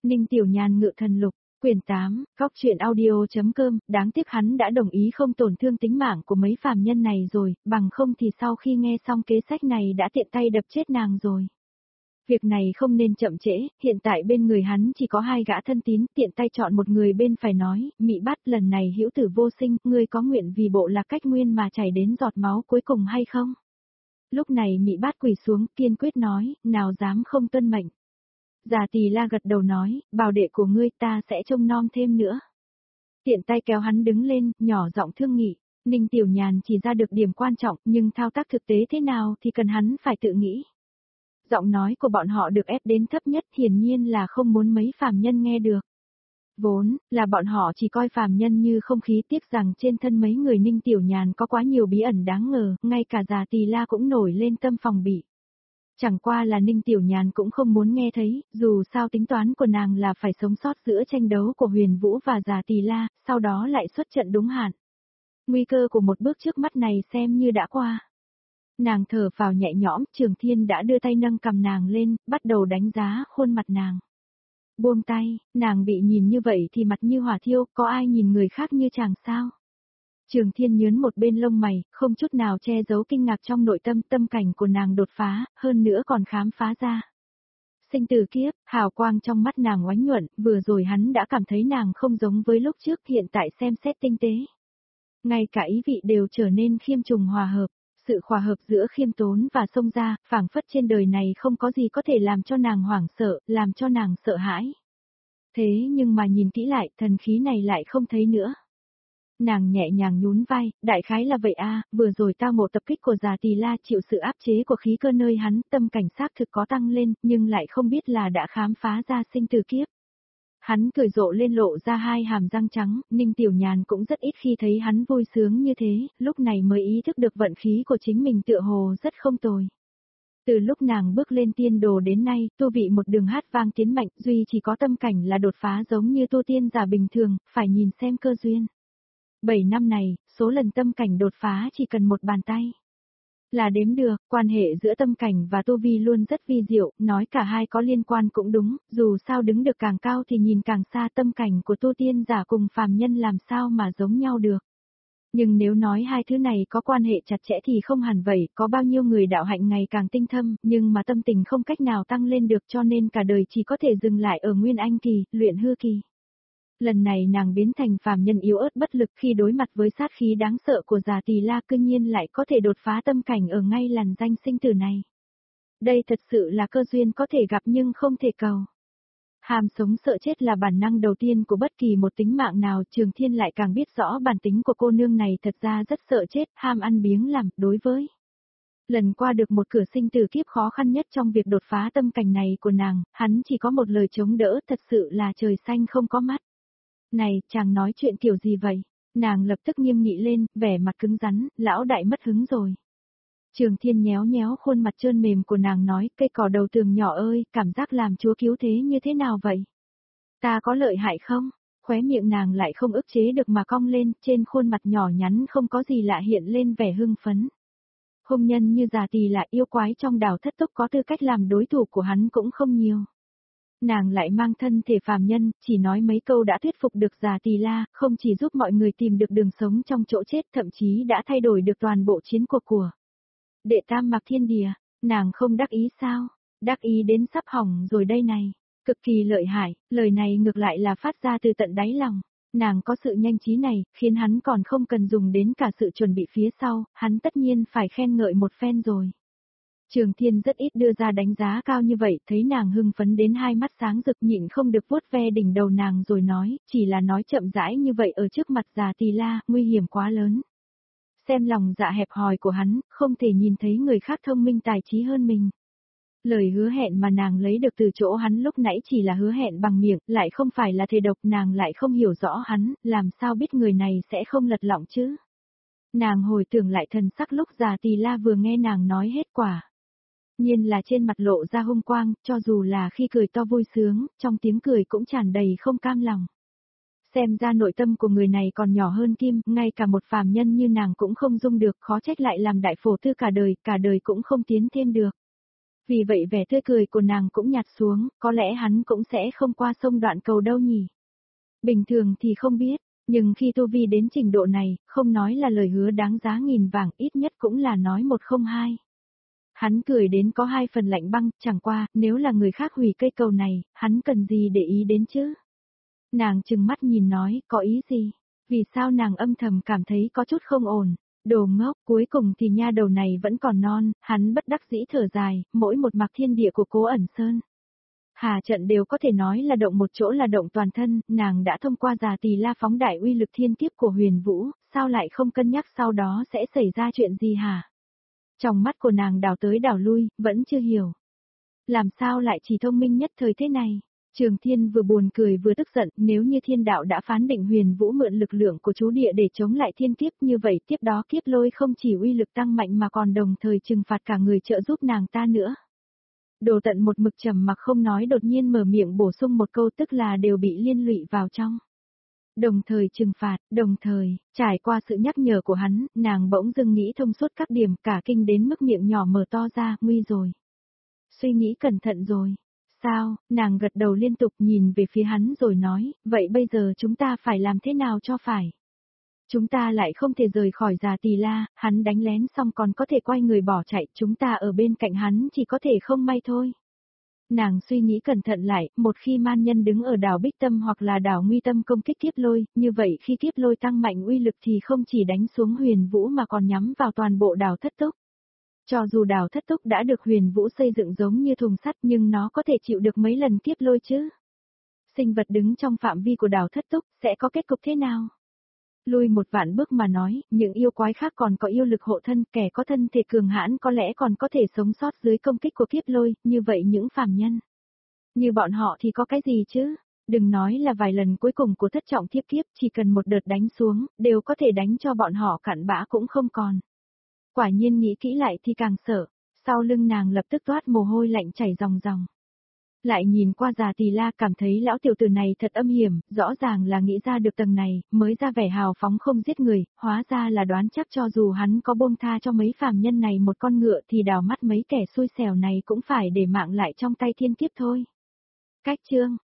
Ninh Tiểu Nhàn ngự thần lục, quyển 8, góc truyện audio.com, đáng tiếc hắn đã đồng ý không tổn thương tính mạng của mấy phàm nhân này rồi, bằng không thì sau khi nghe xong kế sách này đã tiện tay đập chết nàng rồi. Việc này không nên chậm trễ, hiện tại bên người hắn chỉ có 2 gã thân tín, tiện tay chọn một người bên phải nói, Mị Bát lần này hữu tử vô sinh, ngươi có nguyện vì bộ Lạc Cách Nguyên mà chảy đến giọt máu cuối cùng hay không? Lúc này Mị Bát quỳ xuống, kiên quyết nói, nào dám không tuân mệnh. Già Tỳ La gật đầu nói, bảo đệ của ngươi ta sẽ trông nom thêm nữa. Tiện tay kéo hắn đứng lên, nhỏ giọng thương nghị, Ninh Tiểu Nhàn chỉ ra được điểm quan trọng, nhưng thao tác thực tế thế nào thì cần hắn phải tự nghĩ. Giọng nói của bọn họ được ép đến thấp nhất, hiển nhiên là không muốn mấy phàm nhân nghe được. Vốn là bọn họ chỉ coi phàm nhân như không khí, tiếc rằng trên thân mấy người Ninh Tiểu Nhàn có quá nhiều bí ẩn đáng ngờ, ngay cả Già Tỳ La cũng nổi lên tâm phòng bị. Chẳng qua là Ninh Tiểu Nhàn cũng không muốn nghe thấy, dù sao tính toán của nàng là phải sống sót giữa tranh đấu của Huyền Vũ và Già Tỳ La, sau đó lại xuất trận đúng hạn. Nguy cơ của một bước trước mắt này xem như đã qua. Nàng thở phào nhẹ nhõm, Trường Thiên đã đưa tay nâng cầm nàng lên, bắt đầu đánh giá khuôn mặt nàng. Buông tay, nàng bị nhìn như vậy thì mặt như hỏa thiêu, có ai nhìn người khác như chàng sao? Trường Thiên nhướn một bên lông mày, không chút nào che giấu kinh ngạc trong nội tâm, tâm cảnh của nàng đột phá, hơn nữa còn khám phá ra. Sinh tử kiếp, hào quang trong mắt nàng oánh nhuận, vừa rồi hắn đã cảm thấy nàng không giống với lúc trước, hiện tại xem xét tinh tế. Ngay cả ý vị đều trở nên khiêm trùng hòa hợp, sự hòa hợp giữa khiêm tốn và xông ra, phảng phất trên đời này không có gì có thể làm cho nàng hoảng sợ, làm cho nàng sợ hãi. Thế nhưng mà nhìn kỹ lại, thần khí này lại không thấy nữa. Nàng nhẹ nhàng nhún vai, đại khái là vậy a, vừa rồi tao ngộ tập kích của Già Tỳ La chịu sự áp chế của khí cơ nơi hắn, tâm cảnh xác thực có tăng lên, nhưng lại không biết là đã khám phá ra sinh tử kiếp. Hắn cười rộ lên lộ ra 2 hàm răng trắng, Ninh Tiểu Nhàn cũng rất ít khi thấy hắn vui sướng như thế, lúc này mới ý thức được vận khí của chính mình tựa hồ rất không tồi. Từ lúc nàng bước lên tiên đồ đến nay, tu vị một đường hát vang tiến mạnh, duy chỉ có tâm cảnh là đột phá giống như tu tiên giả bình thường, phải nhìn xem cơ duyên. 7 năm này, số lần tâm cảnh đột phá chỉ cần một bàn tay. Là đếm được, quan hệ giữa tâm cảnh và tu vi luôn rất vi diệu, nói cả hai có liên quan cũng đúng, dù sao đứng được càng cao thì nhìn càng xa, tâm cảnh của tu tiên giả cùng phàm nhân làm sao mà giống nhau được. Nhưng nếu nói hai thứ này có quan hệ chặt chẽ thì không hẳn vậy, có bao nhiêu người đạo hạnh ngày càng tinh thâm, nhưng mà tâm tình không cách nào tăng lên được cho nên cả đời chỉ có thể dừng lại ở Nguyên Anh kỳ, luyện hư kỳ. Lần này nàng biến thành phàm nhân yếu ớt bất lực khi đối mặt với sát khí đáng sợ của Già Tỳ La, cư nhiên lại có thể đột phá tâm cảnh ở ngay làn danh sinh tử này. Đây thật sự là cơ duyên có thể gặp nhưng không thể cầu. Ham sống sợ chết là bản năng đầu tiên của bất kỳ một tính mạng nào, Trường Thiên lại càng biết rõ bản tính của cô nương này thật ra rất sợ chết, ham ăn biếng làm, đối với. Lần qua được một cửa sinh tử kiếp khó khăn nhất trong việc đột phá tâm cảnh này của nàng, hắn chỉ có một lời chống đỡ, thật sự là trời xanh không có mắt. Này, chàng nói chuyện kiểu gì vậy? Nàng lập tức nghiêm nghị lên, vẻ mặt cứng rắn, lão đại mất hứng rồi. Trường Thiên nhéo nhéo khuôn mặt trơn mềm của nàng nói, cây cỏ đầu tường nhỏ ơi, cảm giác làm chúa cứu thế như thế nào vậy? Ta có lợi hại không? Khóe miệng nàng lại không ức chế được mà cong lên, trên khuôn mặt nhỏ nhắn không có gì lạ hiện lên vẻ hưng phấn. Hung nhân như Già Tỳ là yêu quái trong đảo thất túc có tư cách làm đối thủ của hắn cũng không nhiều. Nàng lại mang thân thể phàm nhân, chỉ nói mấy câu đã thuyết phục được Già Tỳ La, không chỉ giúp mọi người tìm được đường sống trong chỗ chết, thậm chí đã thay đổi được toàn bộ chiến cuộc của Đệ Tam Mạc Thiên Địa. Nàng không đắc ý sao? Đắc ý đến sắp hỏng rồi đây này. Cực kỳ lợi hại, lời này ngược lại là phát ra từ tận đáy lòng. Nàng có sự nhanh trí này, khiến hắn còn không cần dùng đến cả sự chuẩn bị phía sau, hắn tất nhiên phải khen ngợi một phen rồi. Trường Thiên rất ít đưa ra đánh giá cao như vậy, thấy nàng hưng phấn đến 2 mắt sáng rực, nhịn không được vuốt ve đỉnh đầu nàng rồi nói, chỉ là nói chậm rãi như vậy ở trước mặt Già Tỳ La, nguy hiểm quá lớn. Xem lòng dạ hẹp hòi của hắn, không thể nhìn thấy người khác thông minh tài trí hơn mình. Lời hứa hẹn mà nàng lấy được từ chỗ hắn lúc nãy chỉ là hứa hẹn bằng miệng, lại không phải là thề độc, nàng lại không hiểu rõ hắn, làm sao biết người này sẽ không lật lọng chứ. Nàng hồi tưởng lại thần sắc lúc Già Tỳ La vừa nghe nàng nói hết quả. Nhiên là trên mặt lộ ra hung quang, cho dù là khi cười to vui sướng, trong tiếng cười cũng tràn đầy không cam lòng. Xem ra nội tâm của người này còn nhỏ hơn kim, ngay cả một phàm nhân như nàng cũng không dung được, khó trách lại làm đại phổ tư cả đời cũng không tiến thêm được. Vì vậy vẻ tươi cười của nàng cũng nhạt xuống, có lẽ hắn cũng sẽ không qua sông Đoạn Cầu đâu nhỉ. Bình thường thì không biết, nhưng khi tu vi đến trình độ này, không nói là lời hứa đáng giá nghìn vàng, ít nhất cũng là nói một không hai. Hắn cười đến có hai phần lạnh băng, chẳng qua, nếu là người khác hủy cây cầu này, hắn cần gì để ý đến chứ? Nàng trừng mắt nhìn nói, có ý gì? Vì sao nàng âm thầm cảm thấy có chút không ổn? Đồ ngốc, cuối cùng thì nha đầu này vẫn còn non, hắn bất đắc dĩ thở dài, mỗi một mạc thiên địa của Cố ẩn sơn. Hà trận đều có thể nói là động một chỗ là động toàn thân, nàng đã thông qua Già Tỳ La phóng đại uy lực thiên kiếp của Huyền Vũ, sao lại không cân nhắc sau đó sẽ xảy ra chuyện gì hả? Trong mắt của nàng đảo tới đảo lui, vẫn chưa hiểu. Làm sao lại chỉ thông minh nhất thời thế này? Trường Thiên vừa buồn cười vừa tức giận, nếu như thiên đạo đã phán định Huyền Vũ mượn lực lượng của chú địa để chống lại thiên kiếp như vậy, tiếp đó kiếp lôi không chỉ uy lực tăng mạnh mà còn đồng thời trừng phạt cả người trợ giúp nàng ta nữa. Đồ Tận một mực trầm mặc không nói, đột nhiên mở miệng bổ sung một câu, tức là đều bị liên lụy vào trong. Đồng thời trừng phạt, đồng thời, trải qua sự nhắc nhở của hắn, nàng bỗng dưng nghĩ thông suốt các điểm, cả kinh đến mức miệng nhỏ mở to ra, nguy rồi. Suy nghĩ cẩn thận rồi. Sao, nàng gật đầu liên tục nhìn về phía hắn rồi nói, vậy bây giờ chúng ta phải làm thế nào cho phải? Chúng ta lại không thể rời khỏi Già Tỳ La, hắn đánh lén xong còn có thể quay người bỏ chạy, chúng ta ở bên cạnh hắn chỉ có thể không may thôi. Nàng suy nghĩ cẩn thận lại, một khi man nhân đứng ở đảo Bích Tâm hoặc là đảo Nguy Tâm công kích kiếp lôi, như vậy khi kiếp lôi tăng mạnh uy lực thì không chỉ đánh xuống Huyền Vũ mà còn nhắm vào toàn bộ đảo Thất Túc. Cho dù đảo Thất Túc đã được Huyền Vũ xây dựng giống như thùng sắt nhưng nó có thể chịu được mấy lần kiếp lôi chứ? Sinh vật đứng trong phạm vi của đảo Thất Túc sẽ có kết cục thế nào? Lui một vạn bước mà nói, những yêu quái khác còn có yêu lực hộ thân, kẻ có thân thể cường hãn có lẽ còn có thể sống sót dưới công kích của kiếp lôi, như vậy những phàm nhân. Như bọn họ thì có cái gì chứ? Đừng nói là vài lần cuối cùng của thất trọng thiếp kiếp, chỉ cần một đợt đánh xuống, đều có thể đánh cho bọn họ cặn bã cũng không còn. Quả nhiên nghĩ kỹ lại thì càng sợ, sau lưng nàng lập tức toát mồ hôi lạnh chảy ròng ròng. Lại nhìn qua Già Tỳ La cảm thấy lão tiểu tử này thật âm hiểm, rõ ràng là nghĩ ra được tầng này, mới ra vẻ hào phóng không giết người, hóa ra là đoán chắc cho dù hắn có buông tha cho mấy phàm nhân này một con ngựa thì đào mắt mấy kẻ xui xẻo này cũng phải để mạng lại trong tay thiên kiếp thôi. Cách chương